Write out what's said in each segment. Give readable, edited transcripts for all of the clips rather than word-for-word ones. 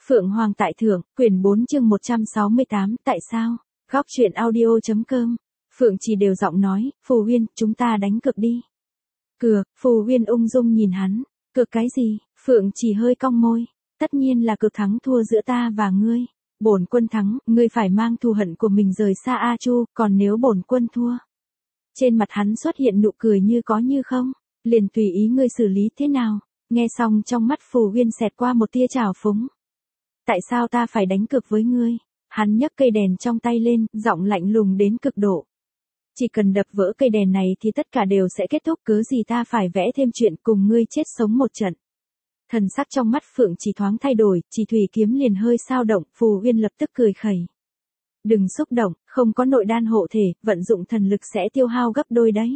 Phượng Hoàng tại thượng, quyển 4 chương 168, tại sao? Góc truyện audio.com. Phượng Trì đều giọng nói, Phù Huyên, chúng ta đánh cược đi. Cược, Phù Huyên ung dung nhìn hắn, cược cái gì? Phượng Trì hơi cong môi, tất nhiên là cược thắng thua giữa ta và ngươi. Bổn quân thắng, ngươi phải mang thù hận của mình rời xa A Chu, còn nếu bổn quân thua. Trên mặt hắn xuất hiện nụ cười như có như không, liền tùy ý ngươi xử lý thế nào. Nghe xong trong mắt Phù Huyên xẹt qua một tia trào phúng. Tại sao ta phải đánh cược với ngươi? Hắn nhấc cây đèn trong tay lên, giọng lạnh lùng đến cực độ. Chỉ cần đập vỡ cây đèn này thì tất cả đều sẽ kết thúc, cớ gì ta phải vẽ thêm chuyện cùng ngươi chết sống một trận. Thần sắc trong mắt Phượng Chỉ thoáng thay đổi, chỉ thủy kiếm liền hơi sao động, Phù Huyên lập tức cười khẩy. Đừng xúc động, không có nội đan hộ thể, vận dụng thần lực sẽ tiêu hao gấp đôi đấy.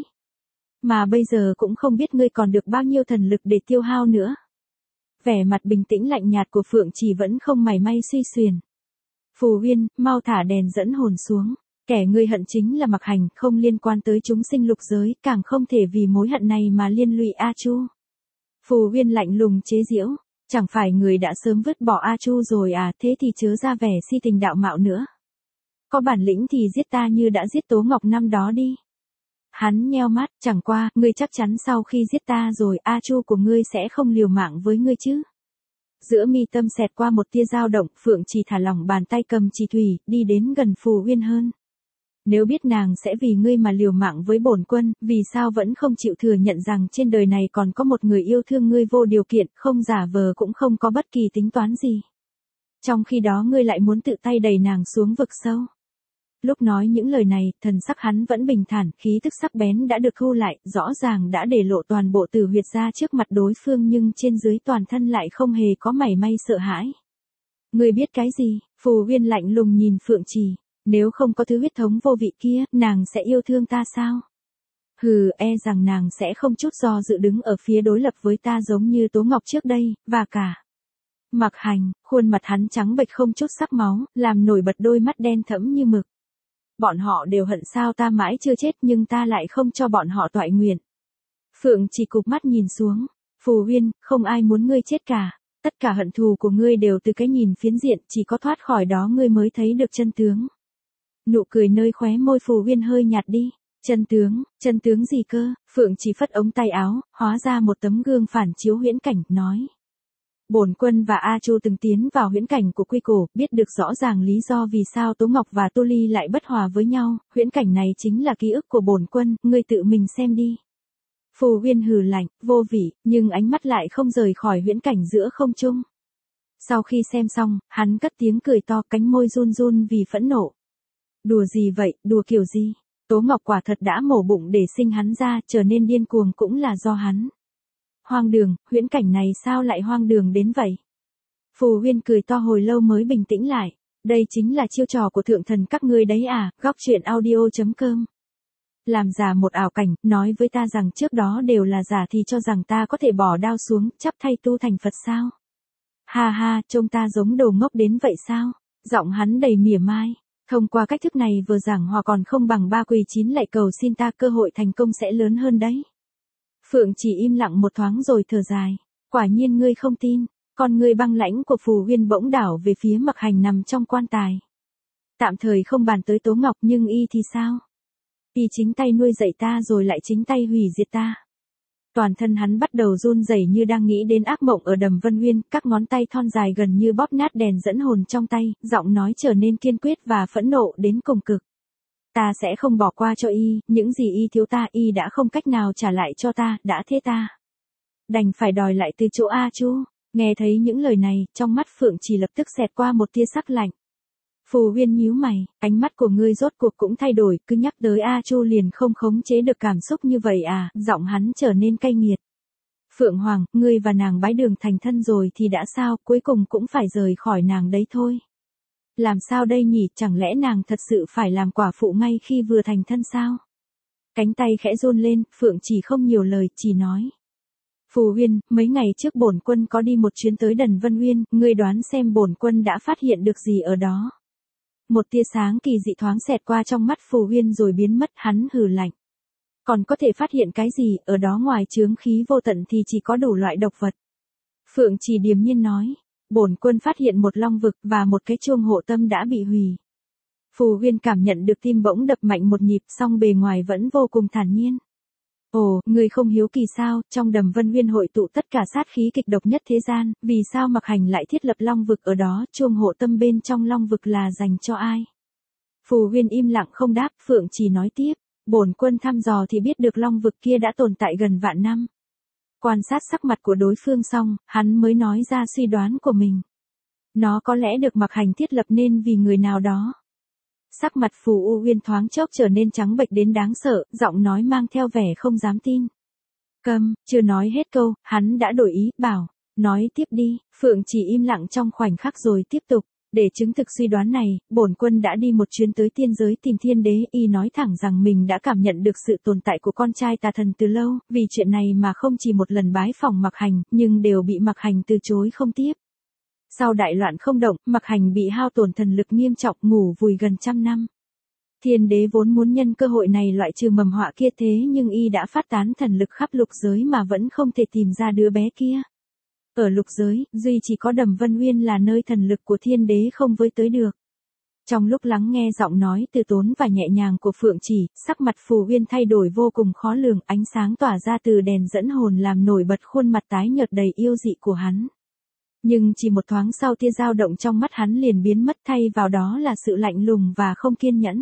Mà bây giờ cũng không biết ngươi còn được bao nhiêu thần lực để tiêu hao nữa. Vẻ mặt bình tĩnh lạnh nhạt của Phượng Chỉ vẫn không mảy may suy xuyển. Phù Huyên, mau thả đèn dẫn hồn xuống. Kẻ ngươi hận chính là Mặc Hành, không liên quan tới chúng sinh lục giới, càng không thể vì mối hận này mà liên lụy A Chu. Phù Huyên lạnh lùng chế giễu, chẳng phải người đã sớm vứt bỏ A Chu rồi à, thế thì chớ ra vẻ si tình đạo mạo nữa. Có bản lĩnh thì giết ta như đã giết Tố Ngọc năm đó đi. Hắn nheo mắt, chẳng qua, ngươi chắc chắn sau khi giết ta rồi, A Chu của ngươi sẽ không liều mạng với ngươi chứ. Giữa mi tâm xẹt qua một tia dao động, Phượng Chỉ thả lỏng bàn tay cầm chỉ thủy, đi đến gần Phù Huyên hơn. Nếu biết nàng sẽ vì ngươi mà liều mạng với bổn quân, vì sao vẫn không chịu thừa nhận rằng trên đời này còn có một người yêu thương ngươi vô điều kiện, không giả vờ cũng không có bất kỳ tính toán gì. Trong khi đó ngươi lại muốn tự tay đẩy nàng xuống vực sâu. Lúc nói những lời này, thần sắc hắn vẫn bình thản, khí tức sắc bén đã được thu lại, rõ ràng đã để lộ toàn bộ tử huyệt ra trước mặt đối phương nhưng trên dưới toàn thân lại không hề có mảy may sợ hãi. Ngươi biết cái gì? Phù Huyên lạnh lùng nhìn Phượng Trì, nếu không có thứ huyết thống vô vị kia, nàng sẽ yêu thương ta sao? Hừ, e rằng nàng sẽ không chút do dự đứng ở phía đối lập với ta giống như Tố Ngọc trước đây, và cả. Mặc Hành, khuôn mặt hắn trắng bệch không chút sắc máu, làm nổi bật đôi mắt đen thẫm như mực. Bọn họ đều hận sao ta mãi chưa chết nhưng ta lại không cho bọn họ toại nguyện. Phượng Chỉ cụp mắt nhìn xuống. Phù Huyên, không ai muốn ngươi chết cả. Tất cả hận thù của ngươi đều từ cái nhìn phiến diện, chỉ có thoát khỏi đó ngươi mới thấy được chân tướng. Nụ cười nơi khóe môi Phù Huyên hơi nhạt đi. Chân tướng gì cơ? Phượng Chỉ phất ống tay áo, hóa ra một tấm gương phản chiếu huyễn cảnh, nói. Bổn quân và A Chu từng tiến vào huyễn cảnh của Quy Cổ, biết được rõ ràng lý do vì sao Tố Ngọc và Tô Ly lại bất hòa với nhau, huyễn cảnh này chính là ký ức của bổn quân, ngươi tự mình xem đi. Phù Huyên hừ lạnh, vô vị, nhưng ánh mắt lại không rời khỏi huyễn cảnh giữa không trung. Sau khi xem xong, hắn cất tiếng cười to, cánh môi run run vì phẫn nộ. Đùa gì vậy, đùa kiểu gì? Tố Ngọc quả thật đã mổ bụng để sinh hắn ra, trở nên điên cuồng cũng là do hắn. Hoang đường, huyễn cảnh này sao lại hoang đường đến vậy? Phù Huyên cười to hồi lâu mới bình tĩnh lại. Đây chính là chiêu trò của thượng thần các ngươi đấy à, góc truyện audio.com. Làm giả một ảo cảnh, nói với ta rằng trước đó đều là giả thì cho rằng ta có thể bỏ đao xuống, chắp thay tu thành Phật sao? Ha ha, trông ta giống đồ ngốc đến vậy sao? Giọng hắn đầy mỉa mai. Thông qua cách thức này vừa giảng hòa còn không bằng 3 quỳ 9 lạy cầu xin ta, cơ hội thành công sẽ lớn hơn đấy. Phượng Chỉ im lặng một thoáng rồi thở dài. Quả nhiên ngươi không tin. Con ngươi băng lãnh của Phù Huyên bỗng đảo về phía Mặc Hành nằm trong quan tài. Tạm thời không bàn tới Tố Ngọc nhưng y thì sao? Y chính tay nuôi dạy ta rồi lại chính tay hủy diệt ta. Toàn thân hắn bắt đầu run rẩy như đang nghĩ đến ác mộng ở Đầm Vân Uyên, các ngón tay thon dài gần như bóp nát đèn dẫn hồn trong tay, giọng nói trở nên kiên quyết và phẫn nộ đến cùng cực. Ta sẽ không bỏ qua cho y, những gì y thiếu ta y đã không cách nào trả lại cho ta, đã thế ta đành phải đòi lại từ chỗ A Chu. Nghe thấy những lời này, trong mắt Phượng Chỉ lập tức xẹt qua một tia sắc lạnh. Phù Huyên nhíu mày, ánh mắt của ngươi rốt cuộc cũng thay đổi, cứ nhắc tới A Chu liền không khống chế được cảm xúc như vậy à, giọng hắn trở nên cay nghiệt. Phượng Hoàng, ngươi và nàng bái đường thành thân rồi thì đã sao, cuối cùng cũng phải rời khỏi nàng đấy thôi. Làm sao đây nhỉ, chẳng lẽ nàng thật sự phải làm quả phụ ngay khi vừa thành thân sao? Cánh tay khẽ run lên, Phượng Chỉ không nhiều lời, chỉ nói. Phù Huyên, mấy ngày trước bổn quân có đi một chuyến tới Đần Vân Uyên, ngươi đoán xem bổn quân đã phát hiện được gì ở đó? Một tia sáng kỳ dị thoáng xẹt qua trong mắt Phù Huyên rồi biến mất, hắn hừ lạnh. Còn có thể phát hiện cái gì, ở đó ngoài chướng khí vô tận thì chỉ có đủ loại độc vật. Phượng Chỉ điềm nhiên nói, bổn quân phát hiện một long vực và một cái chuông hộ tâm đã bị hủy. Phù Huyên cảm nhận được tim bỗng đập mạnh một nhịp, song bề ngoài vẫn vô cùng thản nhiên. Ồ, người không hiếu kỳ sao, trong Đầm Vân Uyên hội tụ tất cả sát khí kịch độc nhất thế gian, vì sao Mạc Hành lại thiết lập long vực ở đó, chuông hộ tâm bên trong long vực là dành cho ai? Phù Huyên im lặng không đáp, Phượng Chỉ nói tiếp, bổn quân thăm dò thì biết được long vực kia đã tồn tại gần vạn năm. Quan sát sắc mặt của đối phương xong, hắn mới nói ra suy đoán của mình. Nó có lẽ được Mạc Hành thiết lập nên vì người nào đó. Sắc mặt Phù U Uyên thoáng chốc trở nên trắng bệch đến đáng sợ, giọng nói mang theo vẻ không dám tin. Câm, chưa nói hết câu, hắn đã đổi ý, bảo, nói tiếp đi. Phượng Chỉ im lặng trong khoảnh khắc rồi tiếp tục. Để chứng thực suy đoán này, bổn quân đã đi một chuyến tới tiên giới tìm Thiên Đế, y nói thẳng rằng mình đã cảm nhận được sự tồn tại của con trai tà thần từ lâu, vì chuyện này mà không chỉ một lần bái phỏng Mạc Hành, nhưng đều bị Mạc Hành từ chối không tiếp. Sau đại loạn không động, Mạc Hành bị hao tổn thần lực nghiêm trọng, ngủ vùi gần 100 năm. Thiên Đế vốn muốn nhân cơ hội này loại trừ mầm họa kia, thế nhưng y đã phát tán thần lực khắp lục giới mà vẫn không thể tìm ra đứa bé kia. Ở lục giới, duy chỉ có Đầm Vân Uyên là nơi thần lực của Thiên Đế không với tới được. Trong lúc lắng nghe giọng nói từ tốn và nhẹ nhàng của Phượng Chỉ, sắc mặt Phù Uyên thay đổi vô cùng khó lường, ánh sáng tỏa ra từ đèn dẫn hồn làm nổi bật khuôn mặt tái nhợt đầy yêu dị của hắn. Nhưng chỉ một thoáng sau, tia dao động trong mắt hắn liền biến mất, thay vào đó là sự lạnh lùng và không kiên nhẫn.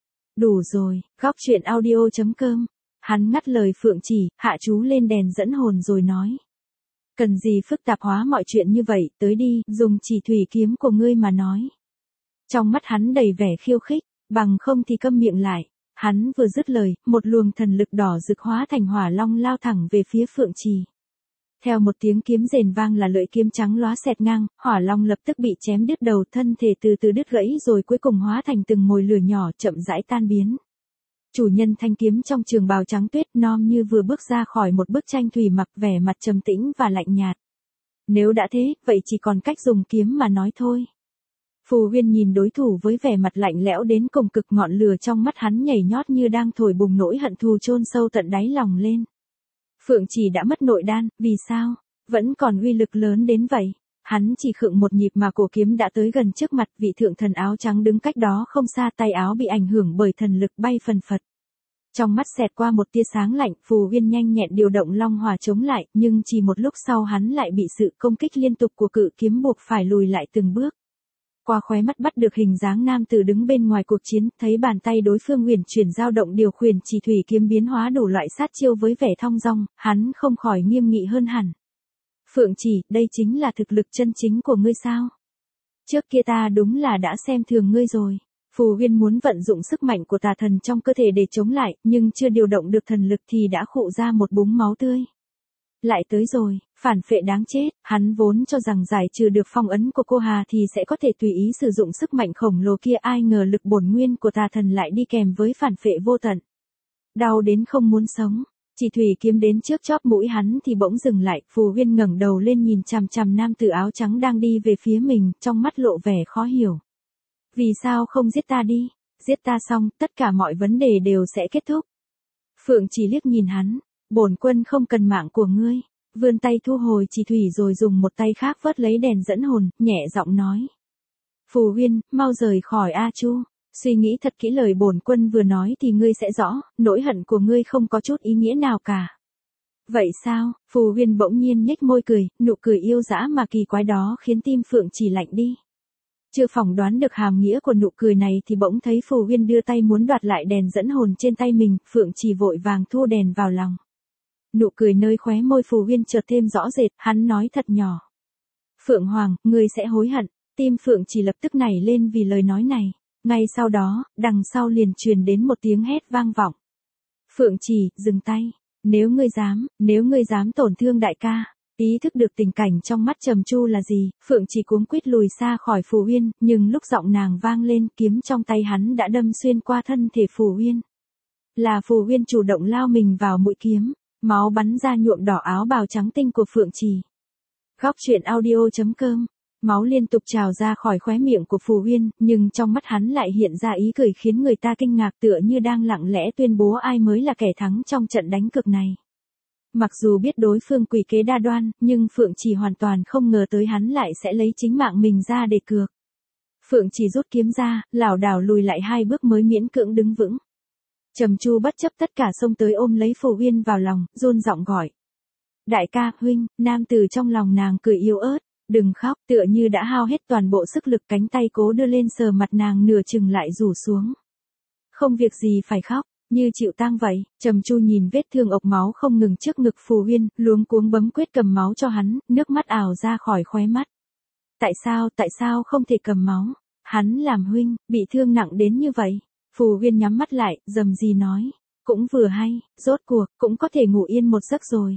Đủ rồi, góc truyện audio.com. Hắn ngắt lời Phượng Chỉ, hạ chú lên đèn dẫn hồn rồi nói. Cần gì phức tạp hóa mọi chuyện như vậy, tới đi, dùng chỉ thủy kiếm của ngươi mà nói. Trong mắt hắn đầy vẻ khiêu khích, bằng không thì câm miệng lại. Hắn vừa dứt lời, một luồng thần lực đỏ rực hóa thành hỏa long lao thẳng về phía Phượng Chỉ. Theo một tiếng kiếm rền vang là lưỡi kiếm trắng lóa xẹt ngang, hỏa long lập tức bị chém đứt đầu, thân thể từ từ đứt gãy rồi cuối cùng hóa thành từng mồi lửa nhỏ chậm rãi tan biến. Chủ nhân thanh kiếm trong trường bào trắng tuyết non như vừa bước ra khỏi một bức tranh thủy mặc, vẻ mặt trầm tĩnh và lạnh nhạt. Nếu đã thế, vậy chỉ còn cách dùng kiếm mà nói thôi. Phù Huyên nhìn đối thủ với vẻ mặt lạnh lẽo đến cùng cực, ngọn lửa trong mắt hắn nhảy nhót như đang thổi bùng nỗi hận thù chôn sâu tận đáy lòng lên. Phượng Chỉ đã mất nội đan, vì sao? Vẫn còn uy lực lớn đến vậy. Hắn chỉ khựng một nhịp mà cổ kiếm đã tới gần trước mặt, vị thượng thần áo trắng đứng cách đó không xa, tay áo bị ảnh hưởng bởi thần lực bay phần phật. Trong mắt xẹt qua một tia sáng lạnh, Phù Uyên nhanh nhẹn điều động long hỏa chống lại, nhưng chỉ một lúc sau hắn lại bị sự công kích liên tục của cự kiếm buộc phải lùi lại từng bước. Qua khóe mắt bắt được hình dáng nam tử đứng bên ngoài cuộc chiến, thấy bàn tay đối phương huyền chuyển dao động điều khiển chỉ thủy kiếm biến hóa đủ loại sát chiêu với vẻ thong dong, hắn không khỏi nghiêm nghị hơn hẳn. Phượng Chỉ, đây chính là thực lực chân chính của ngươi sao? Trước kia ta đúng là đã xem thường ngươi rồi. Phù Huyên muốn vận dụng sức mạnh của tà thần trong cơ thể để chống lại, nhưng chưa điều động được thần lực thì đã khụ ra một búng máu tươi. Lại tới rồi, phản phệ đáng chết, hắn vốn cho rằng giải trừ được phong ấn của cô Hà thì sẽ có thể tùy ý sử dụng sức mạnh khổng lồ kia, ai ngờ lực bổn nguyên của tà thần lại đi kèm với phản phệ vô tận. Đau đến không muốn sống, chỉ thủy kiếm đến trước chóp mũi hắn thì bỗng dừng lại, Phù Huyên ngẩng đầu lên nhìn chằm chằm nam tử áo trắng đang đi về phía mình, trong mắt lộ vẻ khó hiểu. Vì sao không giết ta đi, giết ta xong, tất cả mọi vấn đề đều sẽ kết thúc. Phượng Chỉ liếc nhìn hắn, bổn quân không cần mạng của ngươi, vươn tay thu hồi chỉ thủy rồi dùng một tay khác vớt lấy đèn dẫn hồn, nhẹ giọng nói. Phù Huyên, mau rời khỏi A Chu, suy nghĩ thật kỹ lời bổn quân vừa nói thì ngươi sẽ rõ, nỗi hận của ngươi không có chút ý nghĩa nào cả. Vậy sao? Phù Huyên bỗng nhiên nhếch môi cười, nụ cười yêu dã mà kỳ quái đó khiến tim Phượng Chỉ lạnh đi. Chưa phỏng đoán được hàm nghĩa của nụ cười này thì bỗng thấy Phù Huyên đưa tay muốn đoạt lại đèn dẫn hồn trên tay mình, Phượng Chỉ vội vàng thu đèn vào lòng. Nụ cười nơi khóe môi Phù Huyên chợt thêm rõ rệt, hắn nói thật nhỏ. Phượng Hoàng, ngươi sẽ hối hận, tim Phượng Chỉ lập tức nảy lên vì lời nói này. Ngay sau đó, đằng sau liền truyền đến một tiếng hét vang vọng. Phượng Chỉ, dừng tay, nếu ngươi dám tổn thương đại ca. Ý thức được tình cảnh trong mắt Trầm Chu là gì, Phượng Chỉ cuống quýt lùi xa khỏi Phù Huyên, nhưng lúc giọng nàng vang lên, kiếm trong tay hắn đã đâm xuyên qua thân thể Phù Huyên. Là Phù Huyên chủ động lao mình vào mũi kiếm, máu bắn ra nhuộm đỏ áo bào trắng tinh của Phượng Chỉ. Góc truyện audio.com. Máu liên tục trào ra khỏi khóe miệng của Phù Huyên, nhưng trong mắt hắn lại hiện ra ý cười khiến người ta kinh ngạc, tựa như đang lặng lẽ tuyên bố ai mới là kẻ thắng trong trận đánh cực này. Mặc dù biết đối phương quỷ kế đa đoan, nhưng Phượng Chỉ hoàn toàn không ngờ tới hắn lại sẽ lấy chính mạng mình ra để cược. Phượng Chỉ rút kiếm ra, lảo đảo lùi lại 2 bước mới miễn cưỡng đứng vững. Trầm Chu bất chấp tất cả xông tới ôm lấy Phù Uyên vào lòng, run giọng gọi. Đại ca, huynh, nam tử trong lòng nàng cười yếu ớt, đừng khóc, tựa như đã hao hết toàn bộ sức lực, cánh tay cố đưa lên sờ mặt nàng nửa chừng lại rủ xuống. Không việc gì phải khóc, như chịu tang vậy. Trầm Chu nhìn vết thương ộc máu không ngừng trước ngực Phù Uyên, luống cuống bấm quyết cầm máu cho hắn, nước mắt ào ra khỏi khóe mắt. Tại sao không thể cầm máu? Hắn làm huynh, bị thương nặng đến như vậy. Phù Uyên nhắm mắt lại, rầm rì nói. Cũng vừa hay, rốt cuộc, cũng có thể ngủ yên một giấc rồi.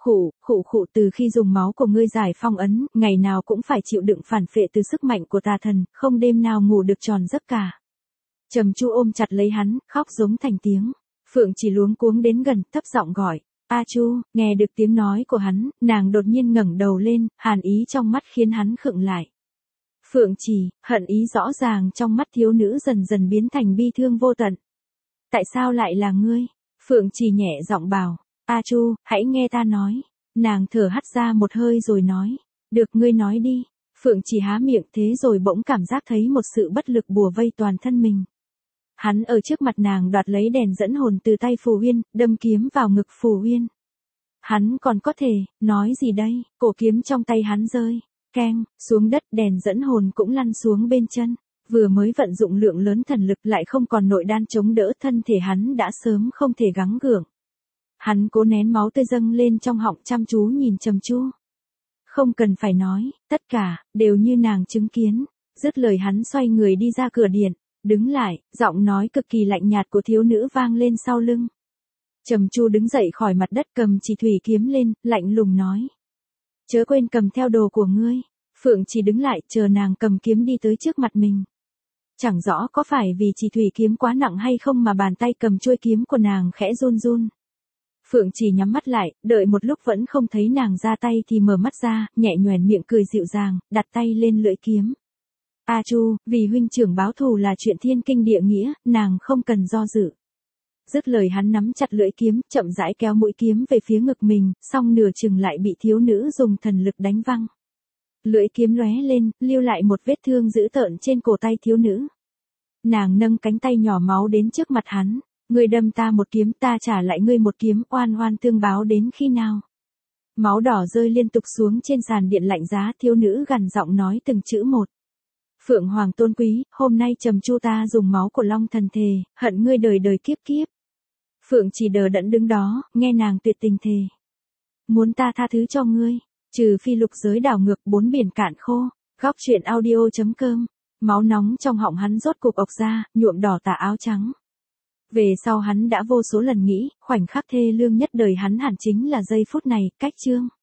Khụ, từ khi dùng máu của ngươi giải phong ấn, ngày nào cũng phải chịu đựng phản phệ từ sức mạnh của tà thần, không đêm nào ngủ được tròn giấc cả. Trầm Chu ôm chặt lấy hắn, khóc giống thành tiếng. Phượng Chỉ luống cuống đến gần, thấp giọng gọi. A Chu, nghe được tiếng nói của hắn, nàng đột nhiên ngẩng đầu lên, hàn ý trong mắt khiến hắn khựng lại. Phượng Chỉ, hận ý rõ ràng trong mắt thiếu nữ dần dần biến thành bi thương vô tận. Tại sao lại là ngươi? Phượng Chỉ nhẹ giọng bảo. A Chu, hãy nghe ta nói. Nàng thở hắt ra một hơi rồi nói. Được, ngươi nói đi. Phượng Chỉ há miệng, thế rồi bỗng cảm giác thấy một sự bất lực bùa vây toàn thân mình. Hắn ở trước mặt nàng đoạt lấy đèn dẫn hồn từ tay Phù Uyên, đâm kiếm vào ngực Phù Uyên. Hắn còn có thể, nói gì đây? Cổ kiếm trong tay hắn rơi. Keng, xuống đất, đèn dẫn hồn cũng lăn xuống bên chân. Vừa mới vận dụng lượng lớn thần lực lại không còn nội đan chống đỡ, thân thể hắn đã sớm không thể gắng gượng. Hắn cố nén máu tươi dâng lên trong họng, chăm chú nhìn Trầm Chu. Không cần phải nói, tất cả, đều như nàng chứng kiến. Dứt lời hắn xoay người đi ra cửa điện, đứng lại, giọng nói cực kỳ lạnh nhạt của thiếu nữ vang lên sau lưng. Trầm Chu đứng dậy khỏi mặt đất, cầm chỉ thủy kiếm lên, lạnh lùng nói. Chớ quên cầm theo đồ của ngươi. Phượng Chỉ đứng lại, chờ nàng cầm kiếm đi tới trước mặt mình. Chẳng rõ có phải vì chỉ thủy kiếm quá nặng hay không mà bàn tay cầm chuôi kiếm của nàng khẽ run run. Phượng Chỉ nhắm mắt lại, đợi một lúc vẫn không thấy nàng ra tay thì mở mắt ra, nhẹ nhoẻn miệng cười dịu dàng, đặt tay lên lưỡi kiếm. A Chu, vì huynh trưởng báo thù là chuyện thiên kinh địa nghĩa, nàng không cần do dự. Dứt lời hắn nắm chặt lưỡi kiếm, chậm rãi kéo mũi kiếm về phía ngực mình, song nửa chừng lại bị thiếu nữ dùng thần lực đánh văng. Lưỡi kiếm lóe lên, lưu lại một vết thương dữ tợn trên cổ tay thiếu nữ. Nàng nâng cánh tay nhỏ máu đến trước mặt hắn. Ngươi đâm ta một kiếm, ta trả lại ngươi một kiếm, oan oan tương báo đến khi nào? Máu đỏ rơi liên tục xuống trên sàn điện lạnh giá, thiếu nữ gằn giọng nói từng chữ một. Phượng Hoàng tôn quý, hôm nay Trầm Chu ta dùng máu của Long thần thề, hận ngươi đời đời kiếp kiếp. Phượng Chỉ đờ đẫn đứng đó, nghe nàng tuyệt tình thề. Muốn ta tha thứ cho ngươi, trừ phi lục giới đảo ngược, 4 biển cạn khô. Góc truyện audio.com. Máu nóng trong họng hắn rốt cục ộc ra, nhuộm đỏ tà áo trắng. Về sau hắn đã vô số lần nghĩ, khoảnh khắc thê lương nhất đời hắn hẳn chính là giây phút này, cách chương.